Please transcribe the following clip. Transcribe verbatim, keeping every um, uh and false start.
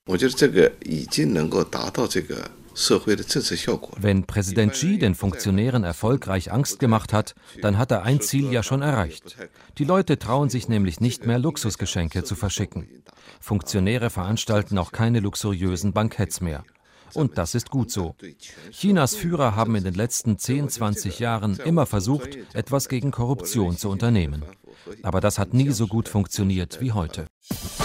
Wenn Präsident Xi den Funktionären erfolgreich Angst gemacht hat, dann hat er ein Ziel ja schon erreicht. Die Leute trauen sich nämlich nicht mehr, Luxusgeschenke zu verschicken. Funktionäre veranstalten auch keine luxuriösen Banketts mehr. Und das ist gut so. Chinas Führer haben in den letzten zehn, zwanzig Jahren immer versucht, etwas gegen Korruption zu unternehmen. Aber das hat nie so gut funktioniert wie heute.